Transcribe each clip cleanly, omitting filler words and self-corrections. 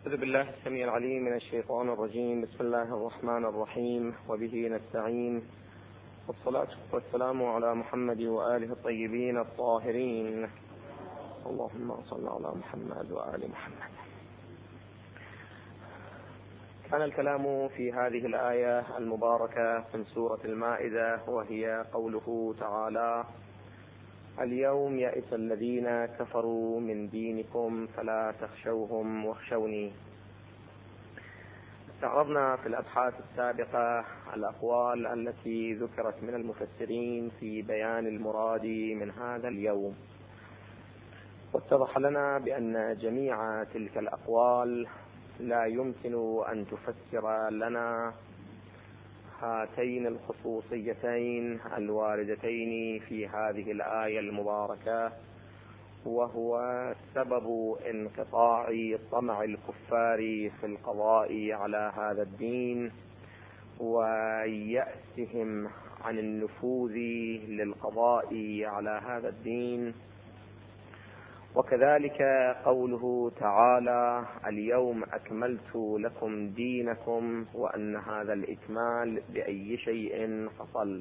أعوذ بالله السميع العليم من الشيطان الرجيم. بسم الله الرحمن الرحيم، وبه نستعين، والصلاة والسلام على محمد وآله الطيبين الطاهرين. اللهم صل على محمد وآل محمد. كان الكلام في هذه الآية المباركة من سورة المائدة، وهي قوله تعالى: اليوم يئس الذين كفروا من دينكم فلا تخشوهم واخشوني. استعرضنا في الأبحاث السابقة الأقوال التي ذكرت من المفسرين في بيان المراد من هذا اليوم، واتضح لنا بأن جميع تلك الأقوال لا يمكن أن تفسر لنا هاتين الخصوصيتين الواردتين في هذه الآية المباركة، وهو سبب انقطاع طمع الكفار في القضاء على هذا الدين ويأسهم عن النفوذ للقضاء على هذا الدين، وكذلك قوله تعالى: اليوم أكملت لكم دينكم، وأن هذا الإكمال بأي شيء حصل.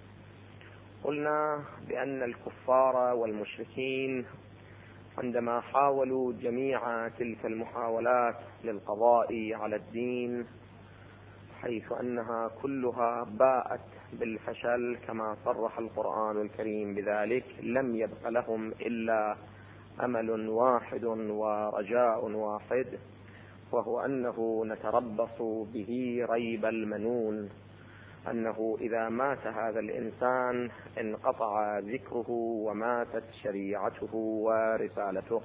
قلنا بأن الكفار والمشركين عندما حاولوا جميع تلك المحاولات للقضاء على الدين، حيث أنها كلها باءت بالفشل كما صرح القرآن الكريم بذلك، لم يبق لهم إلا أمل واحد ورجاء واحد، وهو أنه نتربص به ريب المنون، أنه إذا مات هذا الإنسان انقطع ذكره وماتت شريعته ورسالته.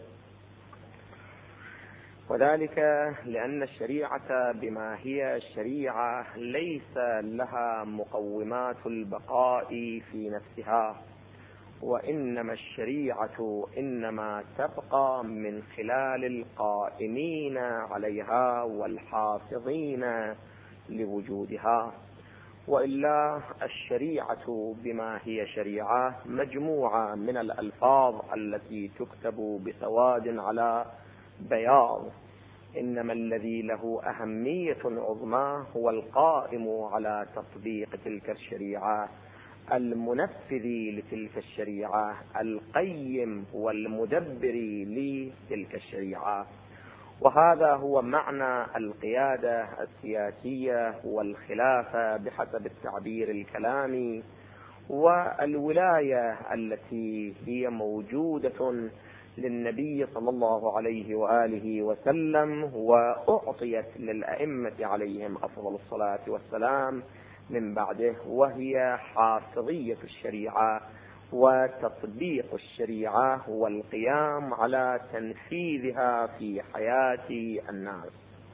وذلك لأن الشريعة بما هي الشريعة ليس لها مقومات البقاء في نفسها، وإنما الشريعة إنما تبقى من خلال القائمين عليها والحافظين لوجودها، وإلا الشريعة بما هي شريعة مجموعة من الألفاظ التي تكتب بسواد على بياض، إنما الذي له أهمية عظمى هو القائم على تطبيق تلك الشريعة، المنفذ لتلك الشريعة، القيم والمدبر لتلك الشريعة. وهذا هو معنى القيادة السياسية والخلافة بحسب التعبير الكلامي، والولاية التي هي موجودة للنبي صلى الله عليه وآله وسلم، وأعطيت للأئمة عليهم أفضل الصلاة والسلام من بعده، وهي حافظية الشريعة وتطبيق الشريعة والقيام على تنفيذها في حياة الناس.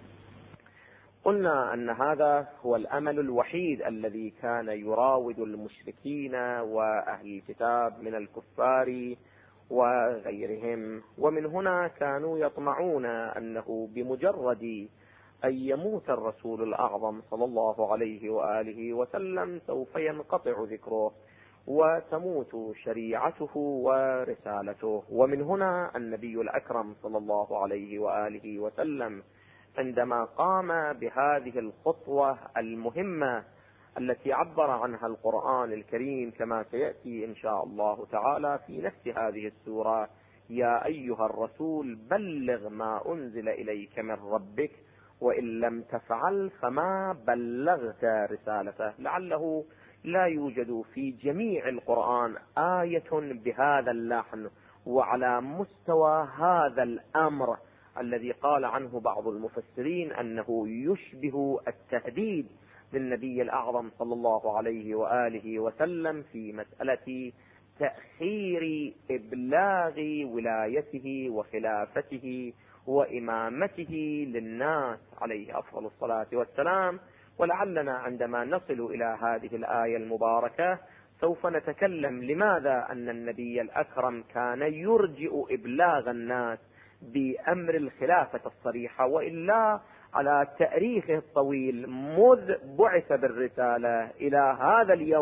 قلنا أن هذا هو الأمل الوحيد الذي كان يراود المشركين وأهل الكتاب من الكفار وغيرهم، ومن هنا كانوا يطمعون أنه بمجرد أن يموت الرسول الأعظم صلى الله عليه وآله وسلم سوف ينقطع ذكره وتموت شريعته ورسالته. ومن هنا النبي الأكرم صلى الله عليه وآله وسلم عندما قام بهذه الخطوة المهمة التي عبر عنها القرآن الكريم كما سيأتي إن شاء الله تعالى في نفس هذه السورة: يا أيها الرسول بلغ ما أنزل إليك من ربك وإن لم تفعل فما بلغت رسالته. لعله لا يوجد في جميع القرآن آية بهذا اللحن وعلى مستوى هذا الأمر الذي قال عنه بعض المفسرين أنه يشبه التهديد للنبي الأعظم صلى الله عليه وآله وسلم في مسألة تأخير إبلاغ ولايته وخلافته وإمامته للناس عليه أفضل الصلاة والسلام. ولعلنا عندما نصل إلى هذه الآية المباركة سوف نتكلم لماذا أن النبي الأكرم كان يرجئ إبلاغ الناس بأمر الخلافة الصريحة، وإلا على تاريخه الطويل مذ بعث بالرسالة إلى هذا اليوم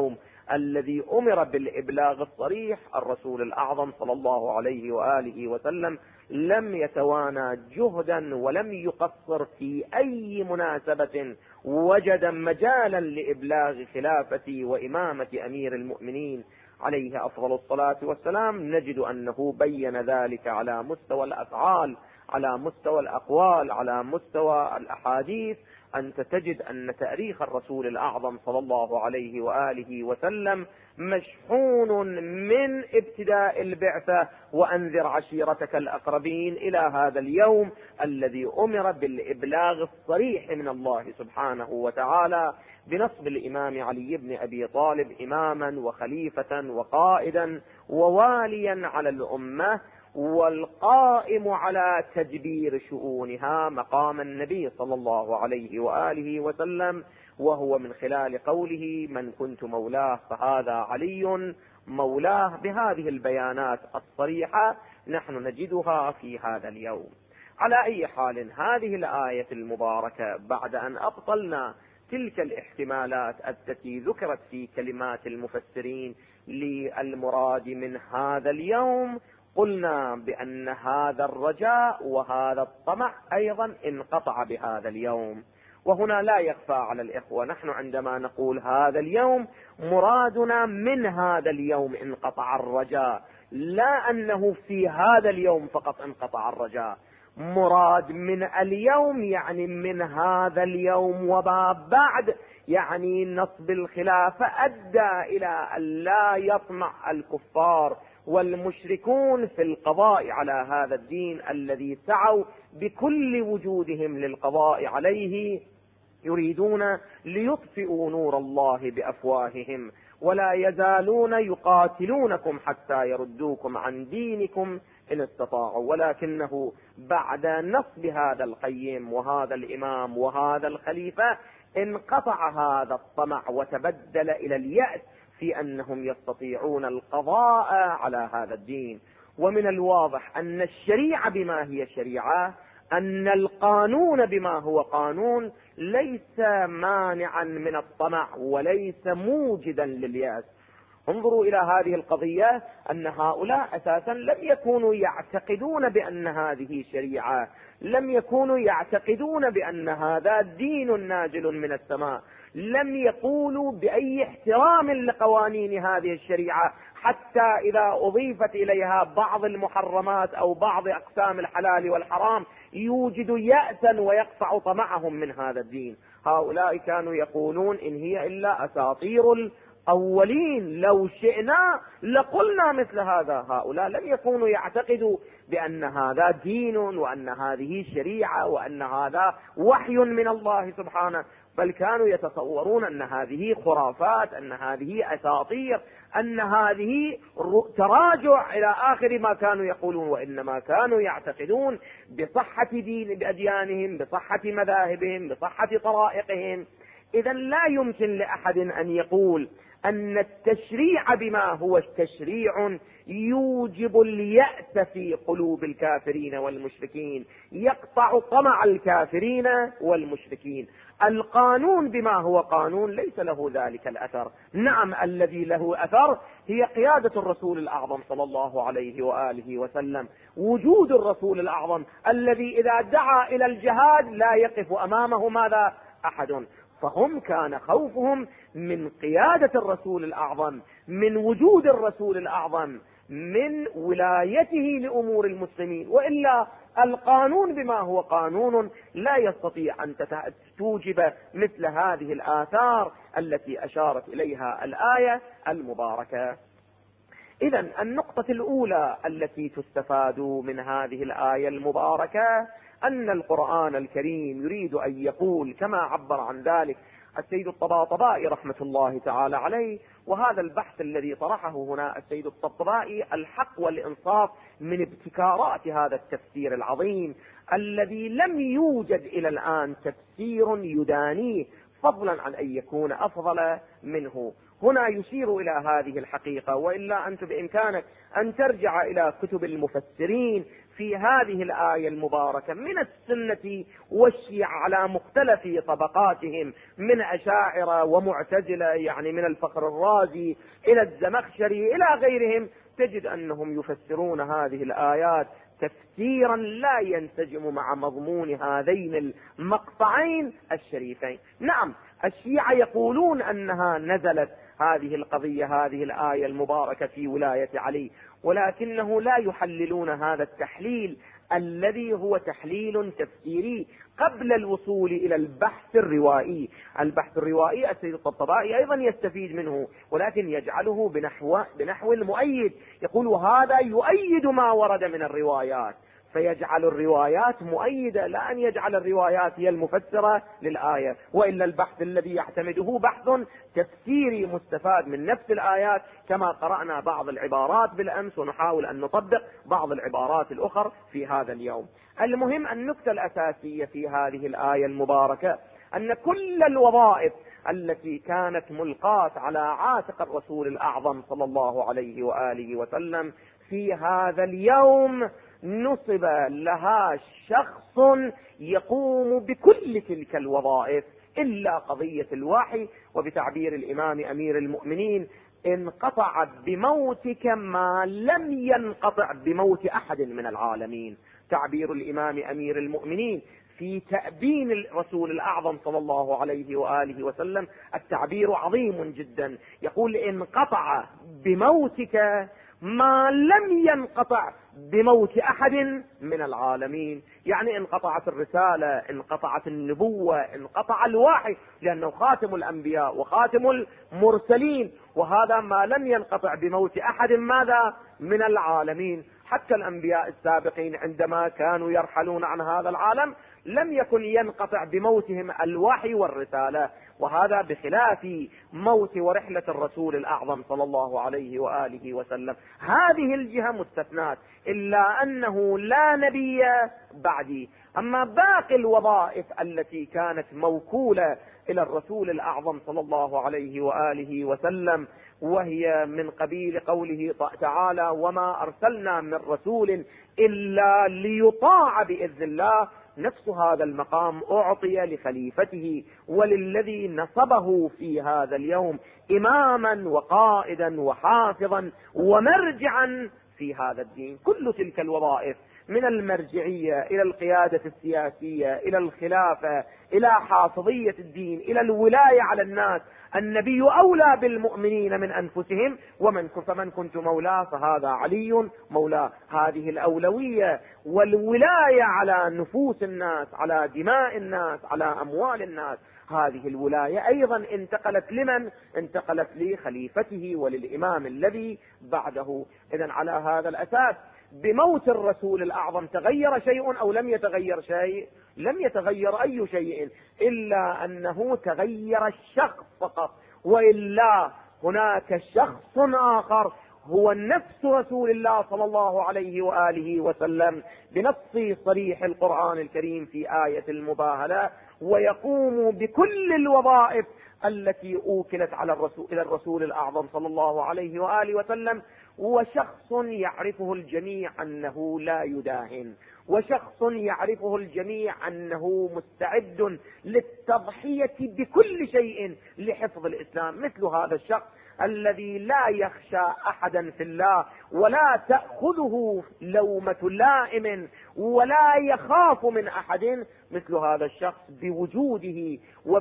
الذي أمر بالإبلاغ الصريح الرسول الأعظم صلى الله عليه وآله وسلم لم يتوانى جهدا ولم يقصر في أي مناسبة وجد مجالا لإبلاغ خلافة وإمامة أمير المؤمنين عليه أفضل الصلاة والسلام. نجد أنه بين ذلك على مستوى الأفعال، على مستوى الأقوال، على مستوى الأحاديث. أنت تجد أن تاريخ الرسول الأعظم صلى الله عليه وآله وسلم مشحون من ابتداء البعثة وأنذر عشيرتك الأقربين إلى هذا اليوم الذي أمر بالإبلاغ الصريح من الله سبحانه وتعالى بنصب الإمام علي بن أبي طالب إماما وخليفة وقائدا وواليا على الأمة، والقائم على تدبير شؤونها مقام النبي صلى الله عليه وآله وسلم، وهو من خلال قوله من كنت مولاه فهذا علي مولاه. بهذه البيانات الصريحة نحن نجدها في هذا اليوم. على أي حال، هذه الآية المباركة بعد أن أبطلنا تلك الاحتمالات التي ذكرت في كلمات المفسرين للمراد من هذا اليوم، قلنا بأن هذا الرجاء وهذا الطمع أيضا انقطع بهذا اليوم. وهنا لا يخفى على الإخوة، نحن عندما نقول هذا اليوم مرادنا من هذا اليوم انقطع الرجاء، لا أنه في هذا اليوم فقط انقطع الرجاء. مراد من اليوم يعني من هذا اليوم وما بعد، يعني نصب الخلافة أدى إلى أن لا يطمع الكفار والمشركون في القضاء على هذا الدين الذي سعوا بكل وجودهم للقضاء عليه، يريدون ليطفئوا نور الله بأفواههم، ولا يزالون يقاتلونكم حتى يردوكم عن دينكم إن استطاعوا. ولكنه بعد نصب هذا القيم وهذا الإمام وهذا الخليفة انقطع هذا الطمع وتبدل إلى اليأس في أنهم يستطيعون القضاء على هذا الدين. ومن الواضح أن الشريعة بما هي شريعة، أن القانون بما هو قانون ليس مانعا من الطمع وليس موجدا لليأس. انظروا إلى هذه القضية، أن هؤلاء أساسا لم يكونوا يعتقدون بأن هذه شريعة، لم يكونوا يعتقدون بأن هذا دين نازل من السماء، لم يقولوا بأي احترام لقوانين هذه الشريعة، حتى إذا أضيفت إليها بعض المحرمات أو بعض أقسام الحلال والحرام يوجد يأسا ويقطع طمعهم من هذا الدين. هؤلاء كانوا يقولون إن هي إلا أساطير الأولين، لو شئنا لقلنا مثل هذا. هؤلاء لم يكونوا يعتقدوا بأن هذا دين وأن هذه شريعة وأن هذا وحي من الله سبحانه، بل كانوا يتصورون أن هذه خرافات، أن هذه أساطير، أن هذه تراجع إلى آخر ما كانوا يقولون. وإنما كانوا يعتقدون بصحة أديانهم، بصحة مذاهبهم، بصحة طرائقهم. إذا لا يمكن لأحد أن يقول أن التشريع بما هو تشريع يوجب اليأس في قلوب الكافرين والمشركين، يقطع طمع الكافرين والمشركين. القانون بما هو قانون ليس له ذلك الأثر. نعم، الذي له أثر هي قيادة الرسول الأعظم صلى الله عليه وآله وسلم، وجود الرسول الأعظم الذي إذا دعا إلى الجهاد لا يقف أمامه ماذا؟ أحد. فهم كان خوفهم من قيادة الرسول الأعظم، من وجود الرسول الأعظم، من ولايته لأمور المسلمين. وإلا القانون بما هو قانون لا يستطيع أن توجب مثل هذه الآثار التي أشارت إليها الآية المباركة. إذن النقطة الأولى التي تستفاد من هذه الآية المباركة أن القرآن الكريم يريد أن يقول كما عبر عن ذلك السيد الطباطبائي رحمة الله تعالى عليه. وهذا البحث الذي طرحه هنا السيد الطباطبائي الحق والإنصاف من ابتكارات هذا التفسير العظيم الذي لم يوجد إلى الآن تفسير يدانيه، فضلا عن أن يكون أفضل منه. هنا يشير إلى هذه الحقيقة، وإلا أنت بإمكانك أن ترجع إلى كتب المفسرين في هذه الآية المباركة من السنة والشيعة على مختلف طبقاتهم، من أشاعرة ومعتزلة يعني من الفخر الرازي إلى الزمخشري إلى غيرهم، تجد أنهم يفسرون هذه الآيات تفسيرا لا ينسجم مع مضمون هذين المقطعين الشريفين. نعم، الشيعة يقولون أنها نزلت هذه القضية، هذه الآية المباركة في ولاية علي، ولكنه لا يحللون هذا التحليل الذي هو تحليل تفسيري قبل الوصول إلى البحث الروائي. البحث الروائي السيد الطبطبائي أيضا يستفيد منه، ولكن يجعله بنحو المؤيد، يقول هذا يؤيد ما ورد من الروايات، فيجعل الروايات مؤيدة، لا أن يجعل الروايات هي المفسرة للآية. وإلا البحث الذي يعتمده بحث تفسيري مستفاد من نفس الآيات، كما قرأنا بعض العبارات بالأمس ونحاول أن نطبق بعض العبارات الأخرى في هذا اليوم. المهم النكتة الأساسية في هذه الآية المباركة أن كل الوظائف التي كانت ملقاة على عاتق الرسول الأعظم صلى الله عليه وآله وسلم في هذا اليوم نصب لها شخص يقوم بكل تلك الوظائف إلا قضية الوحي. وبتعبير الإمام أمير المؤمنين: انقطع بموتك ما لم ينقطع بموت أحد من العالمين. تعبير الإمام أمير المؤمنين في تأبين الرسول الأعظم صلى الله عليه وآله وسلم التعبير عظيم جدا، يقول انقطع بموتك ما لم ينقطع بموت أحد من العالمين. يعني انقطعت الرسالة، انقطعت النبوة، انقطع الوحي، لأنه خاتم الأنبياء وخاتم المرسلين، وهذا ما لم ينقطع بموت أحد ماذا من العالمين. حتى الأنبياء السابقين عندما كانوا يرحلون عن هذا العالم لم يكن ينقطع بموتهم الوحي والرسالة، وهذا بخلاف موت ورحلة الرسول الأعظم صلى الله عليه وآله وسلم. هذه الجهة مستثنات، إلا أنه لا نبي بعدي. أما باقي الوظائف التي كانت موكولة إلى الرسول الأعظم صلى الله عليه وآله وسلم، وهي من قبيل قوله تعالى: وما أرسلنا من رسول إلا ليطاع بإذن الله، نفس هذا المقام أعطي لخليفته وللذي نصبه في هذا اليوم إماما وقائدا وحافظا ومرجعا في هذا الدين. كل تلك الوظائف من المرجعية إلى القيادة السياسية إلى الخلافة إلى حافظية الدين إلى الولاية على الناس، النبي أولى بالمؤمنين من أنفسهم، فمن كنت مولاه فهذا علي مولاه. هذه الأولوية والولاية على نفوس الناس، على دماء الناس، على أموال الناس، هذه الولاية أيضا انتقلت لمن؟ انتقلت لخليفته وللإمام الذي بعده. إذن على هذا الأساس بموت الرسول الأعظم تغير شيء أو لم يتغير شيء؟ لم يتغير أي شيء، إلا أنه تغير الشخص فقط، وإلا هناك شخص آخر هو نفس رسول الله صلى الله عليه وآله وسلم بنص صريح القرآن الكريم في آية المباهلة، ويقوم بكل الوظائف التي أوكلت إلى الرسول الأعظم صلى الله عليه وآله وسلم، وشخص يعرفه الجميع أنه لا يداهن، وشخص يعرفه الجميع أنه مستعد للتضحية بكل شيء لحفظ الإسلام. مثل هذا الشخص الذي لا يخشى أحدا في الله، ولا تأخذه لومة لائم، ولا يخاف من أحد، مثل هذا الشخص بوجوده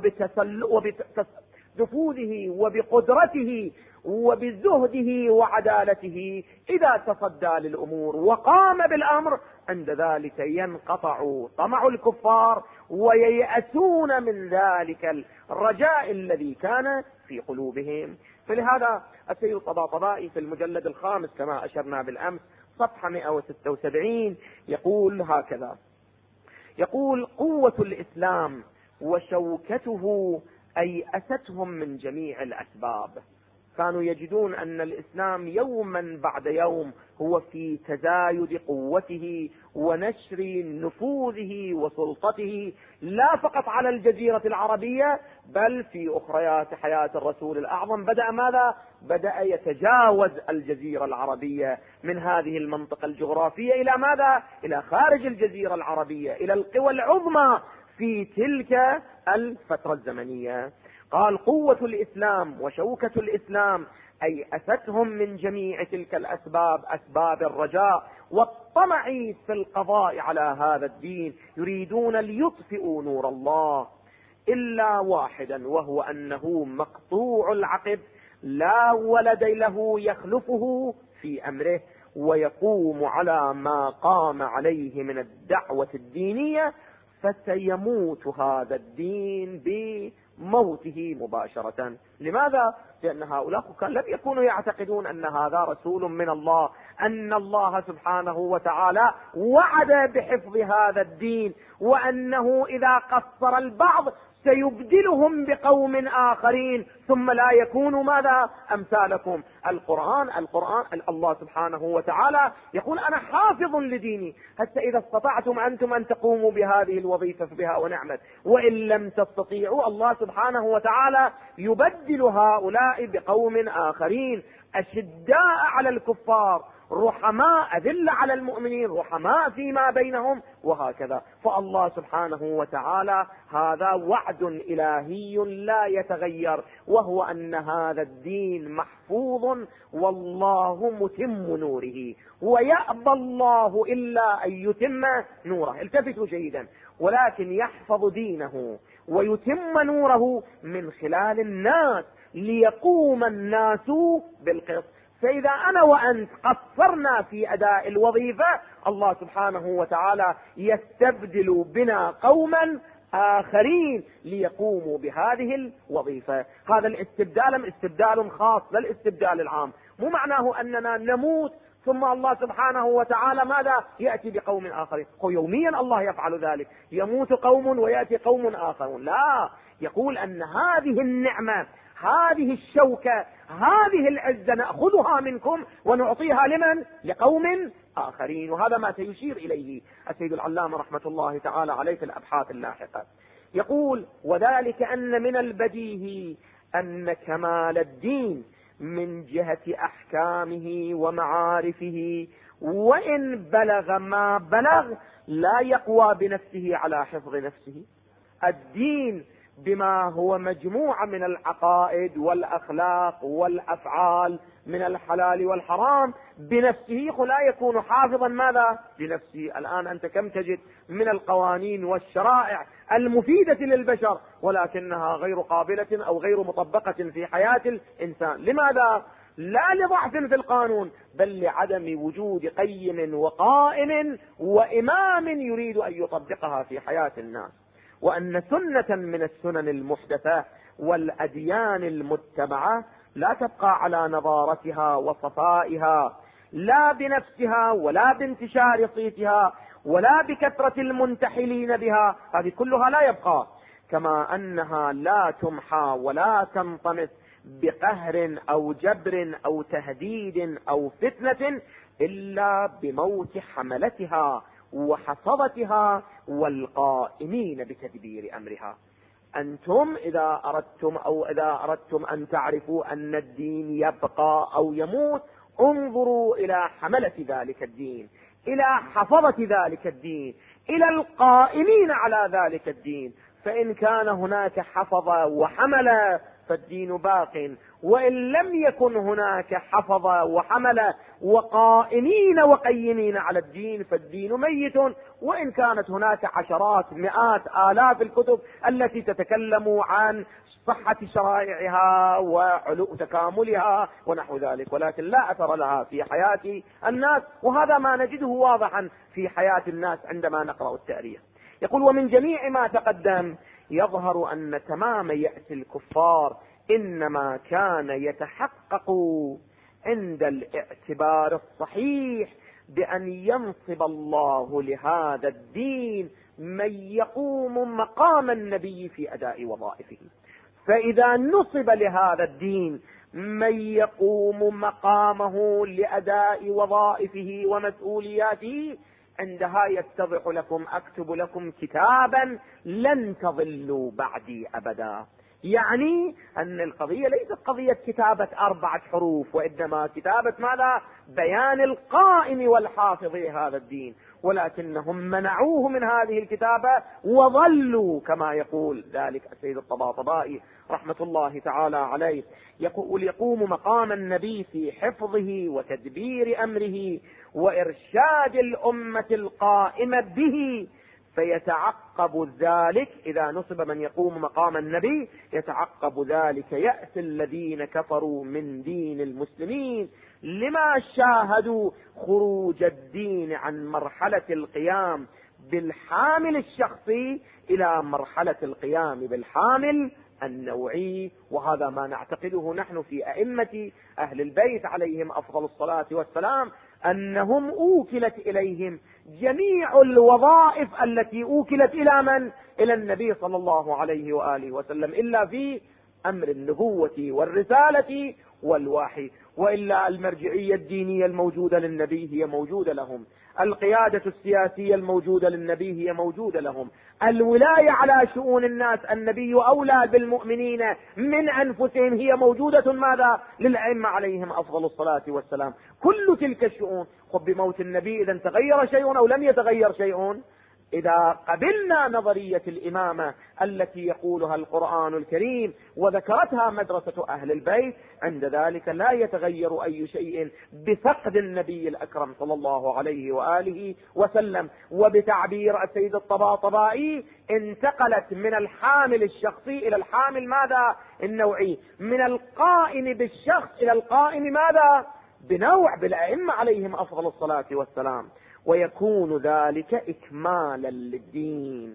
وبنفوذه وبقدرته وبزهده وعدالته إذا تصدى للأمور وقام بالأمر، عند ذلك ينقطع طمع الكفار وييأسون من ذلك الرجاء الذي كان في قلوبهم. فلهذا السيد الطباطبائي في المجلد الخامس كما أشرنا بالأمس صفحة 176 يقول هكذا: يقول: قوة الإسلام وشوكته أيأستهم من جميع الأسباب. كانوا يجدون أن الإسلام يوما بعد يوم هو في تزايد قوته ونشر نفوذه وسلطته، لا فقط على الجزيرة العربية بل في أخريات حياة الرسول الأعظم بدأ ماذا؟ بدأ يتجاوز الجزيرة العربية من هذه المنطقة الجغرافية إلى ماذا؟ إلى خارج الجزيرة العربية، إلى القوى العظمى في تلك الفترة الزمنية. قال قوة الإسلام وشوكة الإسلام أي أستهم من جميع تلك الأسباب، أسباب الرجاء والطمع في القضاء على هذا الدين، يريدون ليطفئوا نور الله إلا واحدا، وهو أنه مقطوع العقب لا ولد له يخلفه في أمره، ويقوم على ما قام عليه من الدعوة الدينية، فسيموت هذا الدين بموته مباشرة. لماذا؟ لأن هؤلاء لم يكونوا يعتقدون أن هذا رسول من الله، أن الله سبحانه وتعالى وعد بحفظ هذا الدين، وأنه إذا قصر البعض سيبدلهم بقوم آخرين ثم لا يكونوا ماذا؟ أمثالكم. القرآن الله سبحانه وتعالى يقول أنا حافظ لديني، حتى إذا استطعتم أنتم أن تقوموا بهذه الوظيفة فبها ونعمت، وإن لم تستطيعوا الله سبحانه وتعالى يبدل هؤلاء بقوم آخرين أشداء على الكفار رحماء أذل على المؤمنين، رحماء فيما بينهم، وهكذا. فالله سبحانه وتعالى هذا وعد إلهي لا يتغير، وهو أن هذا الدين محفوظ والله متم نوره، ويأبى الله إلا أن يتم نوره. التفتوا جيدا، ولكن يحفظ دينه ويتم نوره من خلال الناس ليقوم الناس بالقسط. فإذا أنا وأنت قصرنا في أداء الوظيفة، الله سبحانه وتعالى يستبدل بنا قوما آخرين ليقوموا بهذه الوظيفة. هذا الاستبدال استبدال خاص لا الاستبدال العام، مو معناه أننا نموت ثم الله سبحانه وتعالى ماذا؟ يأتي بقوم آخرين. يوميا الله يفعل ذلك، يموت قوم ويأتي قوم آخرون. لا، يقول أن هذه النعمة، هذه الشوكة، هذه العزة نأخذها منكم ونعطيها لمن؟ لقوم آخرين. وهذا ما سيشير إليه السيد العلامة رحمة الله تعالى عليه في الأبحاث اللاحقة. يقول وذلك أن من البديهي أن كمال الدين من جهة أحكامه ومعارفه وإن بلغ ما بلغ لا يقوى بنفسه على حفظ نفسه. الدين بما هو مجموعة من العقائد والأخلاق والأفعال من الحلال والحرام بنفسه لا يكون حافظا ماذا؟ لنفسه. الآن أنت كم تجد من القوانين والشرائع المفيدة للبشر ولكنها غير قابلة أو غير مطبقة في حياة الإنسان. لماذا؟ لا لضعف في القانون بل لعدم وجود قيم وقائم وإمام يريد أن يطبقها في حياة الناس. وأن سنة من السنن المحدثة والأديان المتبعة لا تبقى على نضارتها وصفائها، لا بنفسها ولا بانتشار صيتها ولا بكثرة المنتحلين بها، هذه كلها لا يبقى. كما أنها لا تمحى ولا تنطمس بقهر أو جبر أو تهديد أو فتنة إلا بموت حملتها وحفظتها والقائمين بتدبير أمرها. أنتم إذا أردتم أن تعرفوا أن الدين يبقى أو يموت، انظروا إلى حملة ذلك الدين، إلى حفظة ذلك الدين، إلى القائمين على ذلك الدين. فإن كان هناك حفظ وحمل فالدين باق، وإن لم يكن هناك حفظ وحمل وقائمين وقيمين على الدين فالدين ميت. وإن كانت هناك عشرات مئات آلاف الكتب التي تتكلم عن صحة شرائعها وعلو تكاملها ونحو ذلك، ولكن لا أثر لها في حياة الناس، وهذا ما نجده واضحا في حياة الناس عندما نقرأ التاريخ. يقول ومن جميع ما تقدم يظهر أن تمام يأس الكفار إنما كان يتحقق عند الاعتبار الصحيح بأن ينصب الله لهذا الدين من يقوم مقام النبي في أداء وظائفه. فإذا نصب لهذا الدين من يقوم مقامه لأداء وظائفه ومسؤولياته، عندها يتضح لكم أكتب لكم كتابا لن تضلوا بعدي أبدا. يعني أن القضية ليست قضية كتابة 4 حروف، وإنما كتابة ماذا؟ بيان القائم والحافظ لهذا الدين، ولكنهم منعوه من هذه الكتابة وظلوا كما يقول ذلك السيد الطباطبائي رحمة الله تعالى عليه، يقوم مقام النبي في حفظه وتدبير أمره وإرشاد الأمة القائمة به، فيتعقب ذلك إذا نصب من يقوم مقام النبي، يتعقب ذلك يأس الذين كفروا من دين المسلمين لما شاهدوا خروج الدين عن مرحلة القيام بالحامل الشخصي إلى مرحلة القيام بالحامل النوعي. وهذا ما نعتقده نحن في أئمة أهل البيت عليهم أفضل الصلاة والسلام، أنهم أوكلت إليهم جميع الوظائف التي أوكلت إلى من؟ إلى النبي صلى الله عليه وآله وسلم، إلا في أمر النبوة والرسالة والوحي، وإلا المرجعية الدينية الموجودة للنبي هي موجودة لهم، القيادة السياسية الموجودة للنبي هي موجودة لهم، الولاية على شؤون الناس النبي أولى بالمؤمنين من أنفسهم هي موجودة ماذا؟ للأئمة عليهم أفضل الصلاة والسلام. كل تلك الشؤون بموت النبي إذا تغير شيء أو لم يتغير شيء. إذا قبلنا نظرية الإمامة التي يقولها القرآن الكريم وذكرتها مدرسة أهل البيت، عند ذلك لا يتغير أي شيء بفقد النبي الأكرم صلى الله عليه وآله وسلم. وبتعبير السيد الطباطبائي انتقلت من الحامل الشخصي إلى الحامل ماذا؟ النوعي، من القائم بالشخص إلى القائم ماذا؟ بنوع، بالأئمة عليهم أفضل الصلاة والسلام. ويكون ذلك إكمالا للدين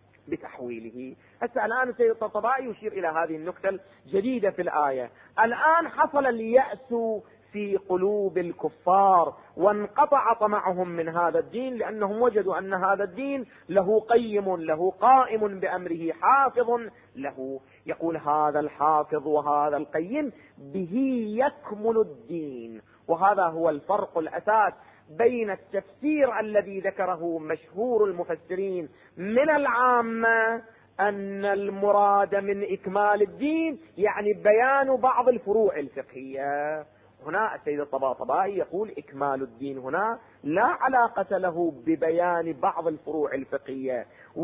بتحويله. هسه الآن السيد الطباطبائي يشير إلى هذه النكتة الجديدة في الآية. الآن حصل اليأس في قلوب الكفار وانقطع طمعهم من هذا الدين، لأنهم وجدوا أن هذا الدين له قيم، له قائم بأمره، حافظ له. يقول هذا الحافظ وهذا القيم به يكمل الدين. وهذا هو الفرق الأساس بين التفسير الذي ذكره مشهور المفسرين من العامة، أن المراد من إكمال الدين يعني بيان بعض الفروع الفقهية. هنا السيد الطباطبائي يقول إكمال الدين هنا لا علاقة له ببيان بعض الفروع الفقهية،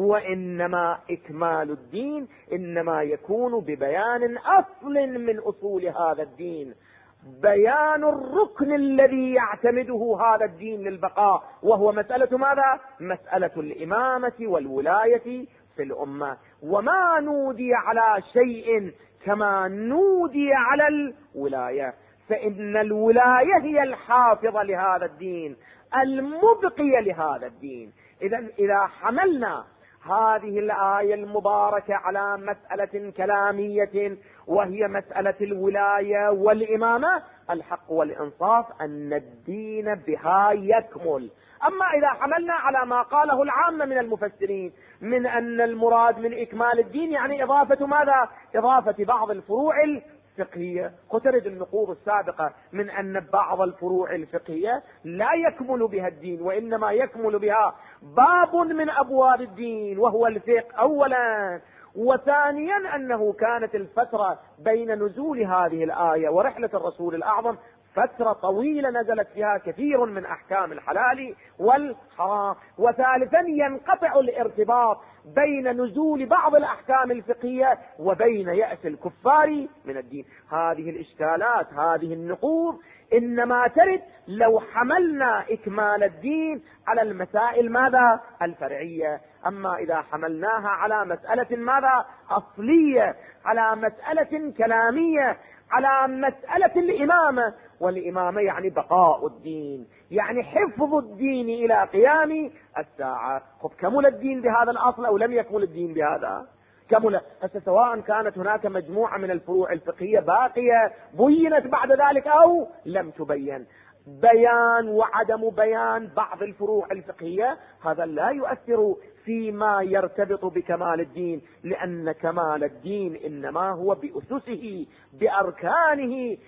وإنما إكمال الدين إنما يكون ببيان أصل من أصول هذا الدين، بيان الركن الذي يعتمده هذا الدين للبقاء، وهو مسألة ماذا؟ مسألة الإمامة والولاية في الأمة. وما نودي على شيء كما نودي على الولاية، فإن الولاية هي الحافظة لهذا الدين، المبقية لهذا الدين. إذا حملنا هذه الآية المباركة على مسألة كلامية وهي مسألة الولاية والإمامة، الحق والإنصاف أن الدين بها يكمل. أما إذا حملنا على ما قاله العامة من المفسرين من أن المراد من إكمال الدين يعني إضافة ماذا؟ إضافة بعض الفروع الفقهية، وترد النقوض السابقة من أن بعض الفروع الفقهية لا يكمل بها الدين، وإنما يكمل بها باب من أبواب الدين وهو الفقه أولا. وثانيا أنه كانت الفترة بين نزول هذه الآية ورحلة الرسول الأعظم فترة طويلة نزلت فيها كثير من أحكام الحلال والحرام. وثالثا ينقطع الارتباط بين نزول بعض الأحكام الفقهية وبين يأس الكفار من الدين. هذه الإشكالات، هذه النقوض إنما ترد لو حملنا إكمال الدين على المسائل ماذا؟ الفرعية. أما إذا حملناها على مسألة ماذا؟ أصلية، على مسألة كلامية، على مسألة الإمامة، والإمامة يعني بقاء الدين، يعني حفظ الدين إلى قيام الساعة. كمل الدين بهذا الأصل أو لم يكمل الدين بهذا؟ كمل. سواء كانت هناك مجموعة من الفروع الفقهية باقية بينت بعد ذلك أو لم تبين، بيان وعدم بيان بعض الفروع الفقهية هذا لا يؤثر فيما يرتبط بكمال الدين، لأن كمال الدين إنما هو بأسسه بأركانه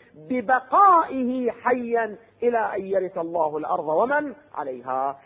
ببقائه حيا إلى أن يرث الله الأرض ومن عليها.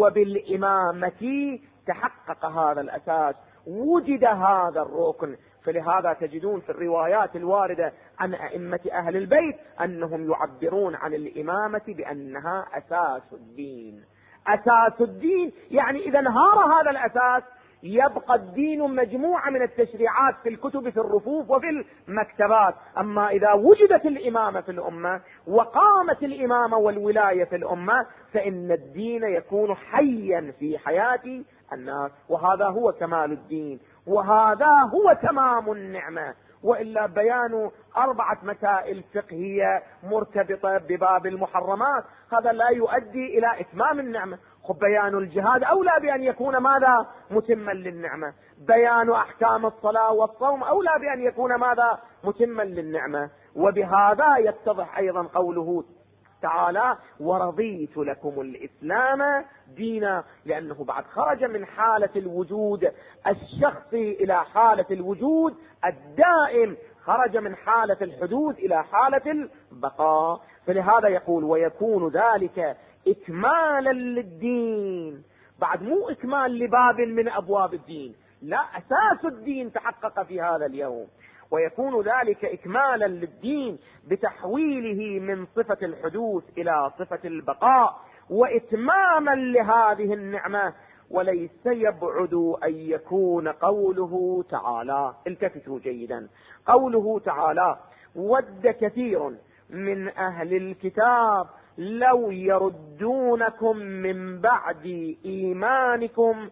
وبالإمامة تحقق هذا الأساس، وجد هذا الركن. فلهذا تجدون في الروايات الواردة عن أئمة أهل البيت أنهم يعبرون عن الإمامة بأنها أساس الدين. أساس الدين يعني إذا انهار هذا الأساس يبقى الدين مجموعة من التشريعات في الكتب في الرفوف وفي المكتبات. أما إذا وجدت الإمامة في الأمة وقامت الإمامة والولاية في الأمة فإن الدين يكون حيا في حياة الناس، وهذا هو كمال الدين، وهذا هو تمام النعمة. وإلا بيان 4 مسائل فقهية مرتبطة بباب المحرمات هذا لا يؤدي إلى إتمام النعمة. بيان الجهاد أولى بأن يكون ماذا؟ متما للنعمة. بيان أحكام الصلاة والصوم أولى بأن يكون ماذا؟ متما للنعمة. وبهذا يتضح أيضا قوله تعالى ورضيت لكم الإسلام دينا، لأنه بعد خرج من حالة الوجود الشخصي إلى حالة الوجود الدائم، خرج من حالة الحدوث إلى حالة البقاء. فلهذا يقول ويكون ذلك إكمالا للدين، بعد مو إكمال لباب من أبواب الدين، لا، أساس الدين تحقق في هذا اليوم. ويكون ذلك إكمالا للدين بتحويله من صفة الحدوث إلى صفة البقاء وإتماما لهذه النعمة. وليس يبعد أن يكون قوله تعالى، التفتوا جيدا، قوله تعالى ود كثير من أهل الكتاب لو يردونكم من بعد إيمانكم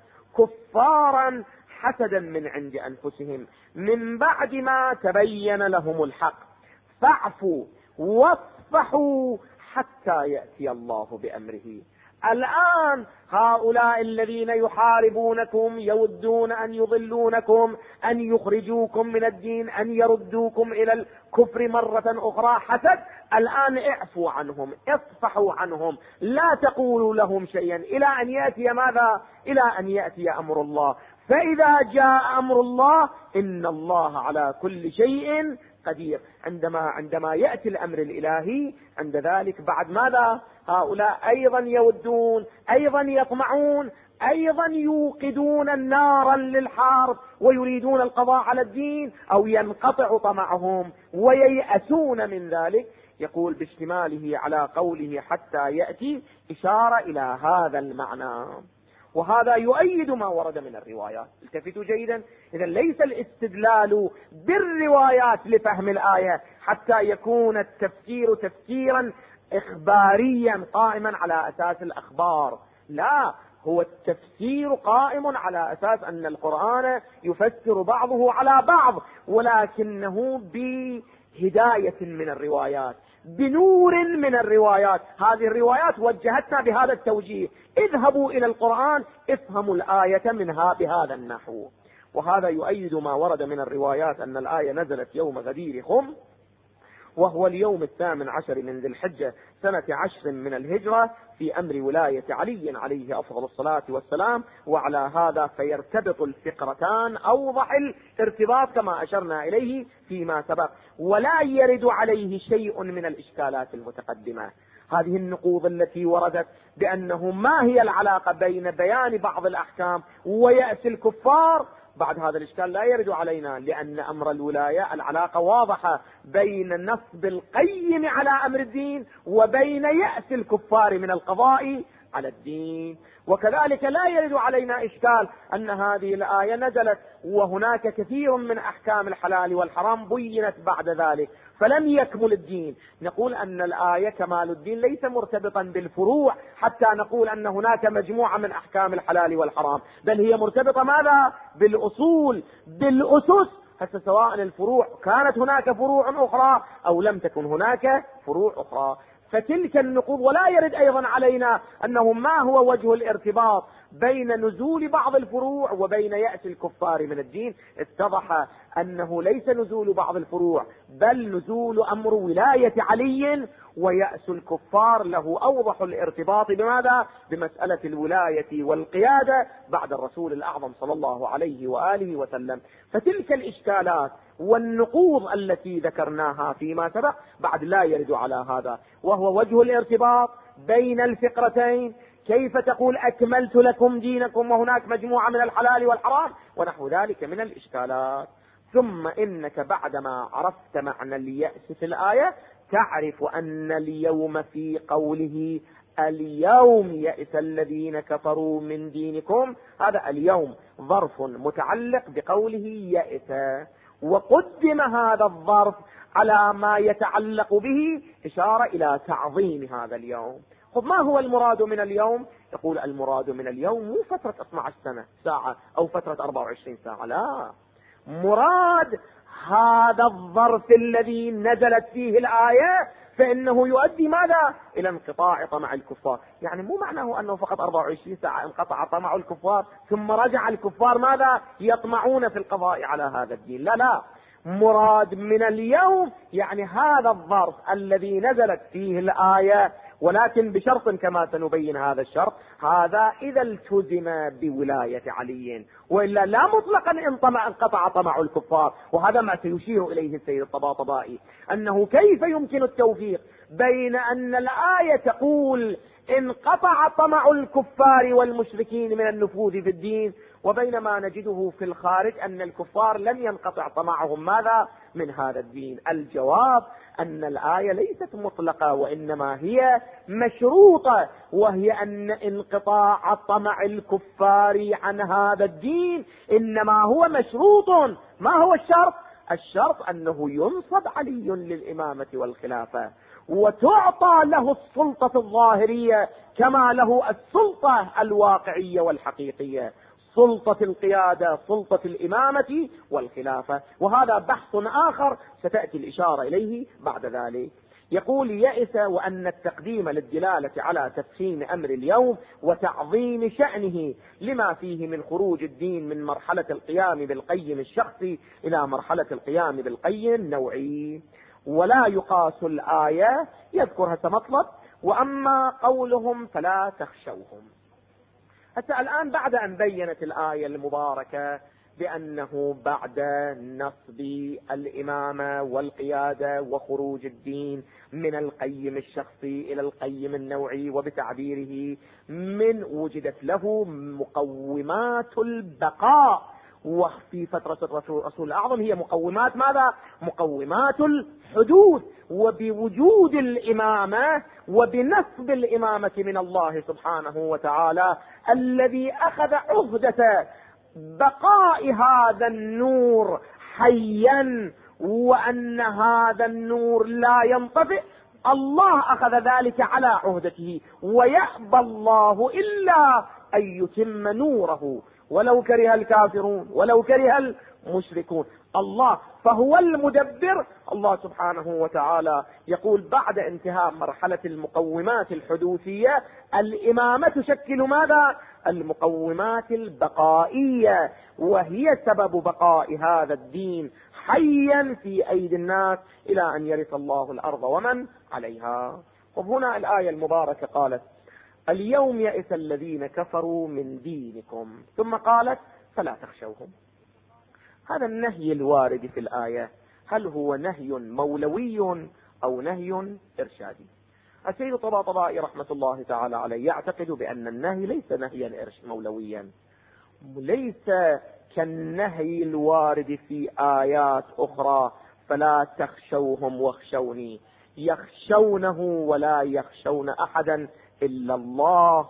كفارا حسدا من عند أنفسهم من بعد ما تبين لهم الحق فاعفوا واصفحوا حتى يأتي الله بأمره. الآن هؤلاء الذين يحاربونكم يودون أن يضلونكم، أن يخرجوكم من الدين، أن يردوكم إلى الكفر مرة أخرى حسد، الآن اعفوا عنهم، اصفحوا عنهم، لا تقولوا لهم شيئا إلى أن يأتي ماذا؟ إلى أن يأتي أمر الله. فإذا جاء أمر الله إن الله على كل شيء قدير. عندما يأتي الأمر الإلهي عند ذلك بعد ماذا؟ هؤلاء أيضا يودون، أيضا يطمعون، أيضا يوقدون النار للحرب ويريدون القضاء على الدين، أو ينقطع طمعهم وييأسون من ذلك. يقول باشتماله على قوله حتى يأتي إشارة إلى هذا المعنى، وهذا يؤيد ما ورد من الروايات. التفتوا جيدا، إذا ليس الاستدلال بالروايات لفهم الآية حتى يكون التفسير تفسيرا إخباريا قائما على أساس الأخبار، لا، هو التفسير قائم على أساس أن القرآن يفسر بعضه على بعض، ولكنه بهداية من الروايات، بنور من الروايات. هذه الروايات وجهتنا بهذا التوجيه، اذهبوا إلى القرآن افهموا الآية منها بهذا النحو. وهذا يؤيد ما ورد من الروايات أن الآية نزلت يوم غدير خم، وهو اليوم 18 من ذي الحجة سنة 10 من الهجرة، في أمر ولاية علي عليه أفضل الصلاة والسلام. وعلى هذا فيرتبط الفقرتان أوضح الارتباط كما أشرنا إليه فيما سبق، ولا يرد عليه شيء من الإشكالات المتقدمة. هذه النقوض التي وردت بأنه ما هي العلاقة بين بيان بعض الأحكام ويأس الكفار، بعد هذا الإشكال لا يرد علينا، لأن أمر الولاية العلاقة واضحة بين نصب القيم على أمر الدين وبين يأس الكفار من القضاء على الدين. وكذلك لا يرد علينا إشكال أن هذه الآية نزلت وهناك كثير من أحكام الحلال والحرام بينت بعد ذلك فلم يكمل الدين. نقول أن الآية كمال الدين ليس مرتبطا بالفروع حتى نقول أن هناك مجموعة من أحكام الحلال والحرام، بل هي مرتبطة ماذا؟ بالأصول، بالأسس. حتى سواء الفروع كانت هناك فروع أخرى أو لم تكن هناك فروع أخرى. فتلك النقوض، ولا يرد أيضا علينا أنه ما هو وجه الارتباط بين نزول بعض الفروع وبين يأس الكفار من الدين. اتضح أنه ليس نزول بعض الفروع بل نزول أمر ولاية علي ويأس الكفار له أوضح الارتباط بماذا؟ بمسألة الولاية والقيادة بعد الرسول الأعظم صلى الله عليه وآله وسلم. فتلك الإشكالات والنقوض التي ذكرناها فيما سبق بعد لا يرد على هذا، وهو وجه الارتباط بين الفقرتين. كيف تقول أكملت لكم دينكم وهناك مجموعة من الحلال والحرام ونحو ذلك من الإشكالات. ثم إنك بعدما عرفت معنى اليأس في الآية تعرف أن اليوم في قوله اليوم يئس الذين كفروا من دينكم، هذا اليوم ظرف متعلق بقوله يئس، وقدم هذا الظرف على ما يتعلق به إشارة إلى تعظيم هذا اليوم. خذ ما هو المراد من اليوم؟ يقول المراد من اليوم مو فترة 12 ساعة أو فترة 24 ساعة، لا، مراد هذا الظرف الذي نزلت فيه الآية، فإنه يؤدي ماذا؟ إلى انقطاع طمع الكفار. يعني مو معناه أنه فقط 24 ساعة انقطع طمع الكفار ثم رجع الكفار ماذا؟ يطمعون في القضاء على هذا الدين، لا لا، مراد من اليوم يعني هذا الظرف الذي نزلت فيه الآية، ولكن بشرط كما سنبين هذا الشرط، هذا إذا التزم بولاية علي، وإلا لا مطلقا انقطع طمع الكفار. وهذا ما سيشير إليه السيد الطباطبائي، أنه كيف يمكن التوفيق بين أن الآية تقول انقطع طمع الكفار والمشركين من النفوذ في الدين، وبينما نجده في الخارج أن الكفار لم ينقطع طمعهم ماذا؟ من هذا الدين. الجواب أن الآية ليست مطلقة وإنما هي مشروطة، وهي أن انقطاع طمع الكفار عن هذا الدين إنما هو مشروط. ما هو الشرط؟ الشرط أنه ينصب علي للإمامة والخلافة وتعطى له السلطة الظاهرية كما له السلطة الواقعية والحقيقية، سلطة القيادة، سلطة الإمامة والخلافة. وهذا بحث آخر ستأتي الإشارة إليه بعد ذلك. يقول يئس وأن التقديم للدلالة على تفخيم أمر اليوم وتعظيم شأنه لما فيه من خروج الدين من مرحلة القيام بالقيم الشخصي إلى مرحلة القيام بالقيم النوعي. ولا يقاس الآية، يذكرها كمطلب. وأما قولهم فلا تخشوهم، حتى الآن بعد أن بينت الآية المباركة بأنه بعد نصب الإمامة والقيادة وخروج الدين من القيم الشخصي إلى القيم النوعي، وبتعبيره من وجدت له مقومات البقاء، وفي فترة الرسول الأعظم هي مقومات ماذا؟ مقومات الحدوث. وبوجود الإمامة وبنصب الإمامة من الله سبحانه وتعالى الذي أخذ عهدة بقاء هذا النور حيا، وأن هذا النور لا ينطفئ، الله أخذ ذلك على عهدته، ويأبى الله إلا أن يتم نوره ولو كره الكافرون ولو كره المشركون. الله فهو المدبر. الله سبحانه وتعالى يقول بعد انتهاء مرحلة المقومات الحدوثية الإمامة تشكل ماذا؟ المقومات البقائية، وهي سبب بقاء هذا الدين حيا في أيدي الناس إلى أن يرث الله الأرض ومن عليها. وهنا الآية المباركة قالت اليوم يئس الذين كفروا من دينكم، ثم قالت فلا تخشوهم. هذا النهي الوارد في الآية هل هو نهي مولوي أو نهي إرشادي؟ السيد الطباطبائي رحمة الله تعالى عليه يعتقد بأن النهي ليس نهيا مولويا، ليس كالنهي الوارد في آيات أخرى فلا تخشوهم واخشوني، يخشونه ولا يخشون أحدا إلا الله.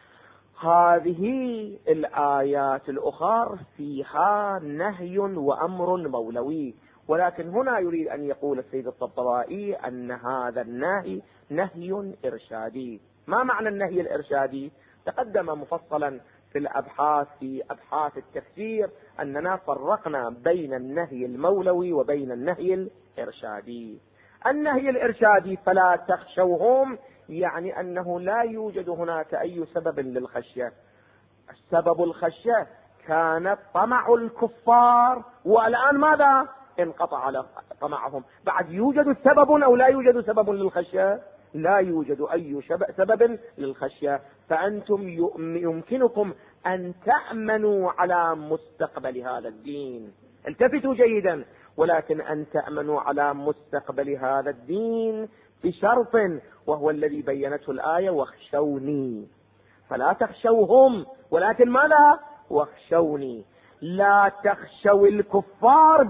هذه الآيات الأخرى فيها نهي وأمر مولوي، ولكن هنا يريد أن يقول السيد الطبطبائي أن هذا النهي نهي إرشادي. ما معنى النهي الإرشادي؟ تقدم مفصلا في الأبحاث في أبحاث التفسير أننا فرقنا بين النهي المولوي وبين النهي الإرشادي. النهي الإرشادي فلا تخشوهم يعني أنه لا يوجد هناك أي سبب للخشية. سبب الخشية كان طمع الكفار، والآن ماذا؟ انقطع طمعهم. بعد يوجد سبب أو لا يوجد سبب للخشية؟ لا يوجد أي سبب للخشية. فأنتم يمكنكم أن تأمنوا على مستقبل هذا الدين، التفتوا جيدا، ولكن أن تأمنوا على مستقبل هذا الدين بشرط، وهو الذي بينته الآية: واخشوني. فلا تخشوهم، ولكن ماذا؟ واخشوني. لا تخشوا الكفار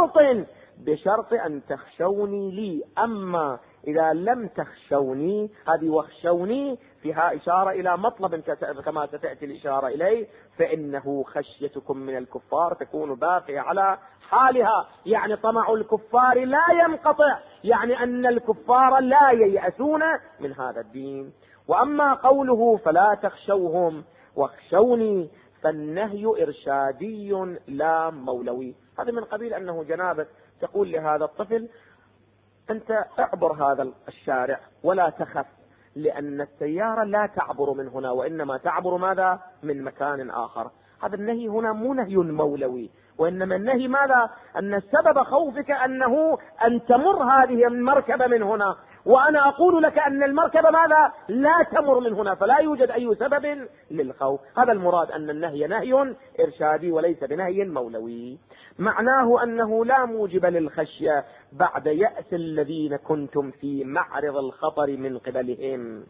بشرط أن تخشوني لي. أما إذا لم تخشوني، هذه واخشوني فيها إشارة إلى مطلب كما ستأتي الإشارة إليه، فإنه خشيتكم من الكفار تكون باقية على حالها. يعني طمع الكفار لا ينقطع، يعني أن الكفار لا ييأسون من هذا الدين. وأما قوله فلا تخشوهم واخشوني، فالنهي إرشادي لا مولوي. هذا من قبيل أنه جنابك تقول لهذا الطفل: أنت اعبر هذا الشارع ولا تخف، لأن السيارة لا تعبر من هنا، وإنما تعبر ماذا؟ من مكان آخر. هذا النهي هنا مو نهي مولوي، وإنما النهي ماذا؟ أن سبب خوفك أنه أن تمر هذه المركبة من هنا، وأنا أقول لك أن المركبة ماذا؟ لا تمر من هنا، فلا يوجد أي سبب للخوف. هذا المراد، أن النهي نهي إرشادي وليس بنهي مولوي. معناه أنه لا موجب للخشية بعد يأس الذين كنتم في معرض الخطر من قبلهم،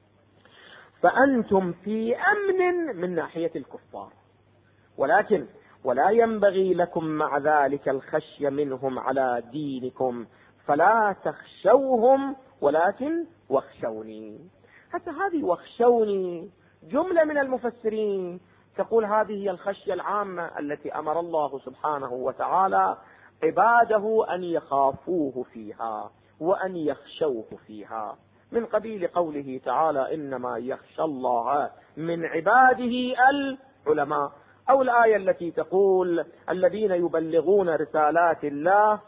فأنتم في أمن من ناحية الكفار، ولكن ولا ينبغي لكم مع ذلك الخشية منهم على دينكم، فلا تخشوهم ولكن واخشوني. حتى هذه واخشوني جملة من المفسرين تقول هذه هي الخشية العامة التي أمر الله سبحانه وتعالى عباده أن يخافوه فيها وأن يخشوه فيها، من قبيل قوله تعالى: إنما يخشى الله من عباده العلماء، أو الآية التي تقول: الذين يبلغون رسالات الله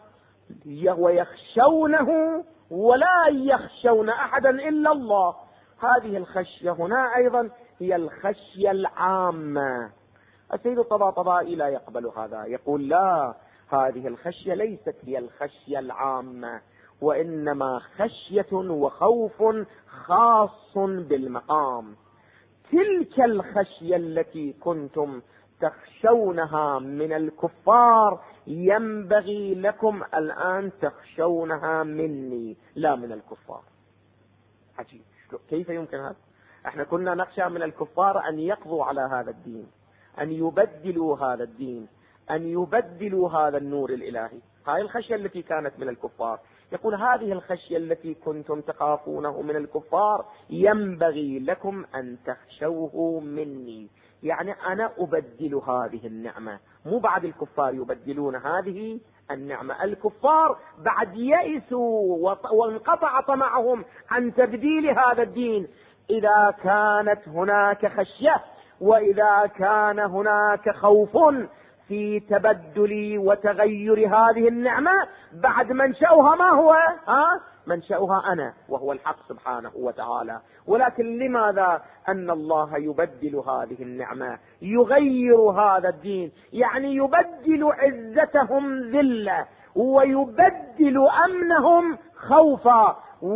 ويخشونه ولا يخشون أحدا إلا الله. هذه الخشية هنا أيضا هي الخشية العامة. السيد الطباطبائي لا يقبل هذا، يقول: لا، هذه الخشية ليست هي الخشية العامة، وإنما خشية وخوف خاص بالمقام. تلك الخشية التي كنتم تخشونها من الكفار ينبغي لكم الآن تخشونها مني لا من الكفار. عجيب، كيف يمكن هذا؟ احنا كنا نخشى من الكفار أن يقضوا على هذا الدين، أن يبدلوا هذا الدين، أن يبدلوا هذا النور الإلهي. هاي الخشية التي كانت من الكفار. يقول: هذه الخشية التي كنتم تخافونه من الكفار ينبغي لكم أن تخشوه مني، يعني أنا أبدل هذه النعمة، مو بعد الكفار يبدلون هذه النعمة. الكفار بعد يئسوا وانقطع طمعهم عن تبديل هذا الدين. إذا كانت هناك خشية وإذا كان هناك خوف في تبدل وتغير هذه النعمة، بعد منشأها ما هو؟ منشأها أنا، وهو الحق سبحانه وتعالى. ولكن لماذا أن الله يبدل هذه النعمة، يغير هذا الدين؟ يعني يبدل عزتهم ذلة، ويبدل أمنهم خوفا،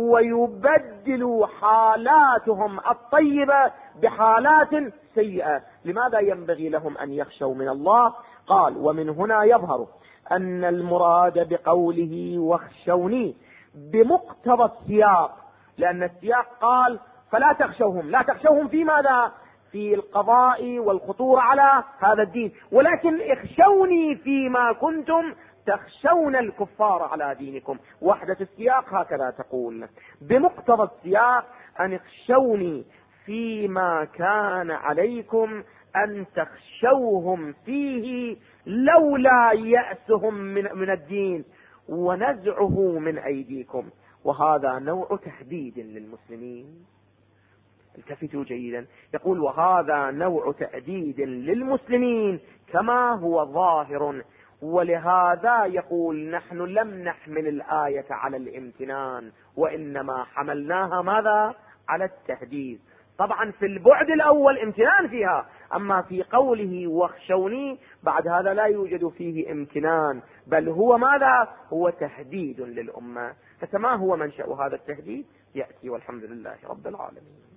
ويبدل حالاتهم الطيبة بحالات سيئة. لماذا ينبغي لهم أن يخشوا من الله؟ قال: ومن هنا يظهر أن المراد بقوله واخشوني بمقتضى السياق، لأن السياق قال: فلا تخشوهم. لا تخشوهم في ماذا؟ في القضاء والخطور على هذا الدين، ولكن اخشوني فيما كنتم تخشون الكفار على دينكم. وحدة السياق هكذا تقول: بمقتضى السياق أن اخشوني فيما كان عليكم أن تخشوهم فيه لولا يأسهم من الدين ونزعه من أيديكم. وهذا نوع تهديد للمسلمين. التفتوا جيدا، يقول: وهذا نوع تهديد للمسلمين كما هو ظاهر. ولهذا يقول: نحن لم نحمل الآية على الامتنان، وإنما حملناها ماذا؟ على التهديد. طبعا في البعد الأول امتنان فيها، أما في قوله واخشوني بعد هذا لا يوجد فيه امتنان، بل هو ماذا؟ هو تهديد للأمة. فما هو منشأ هذا التهديد؟ يأتي، والحمد لله رب العالمين.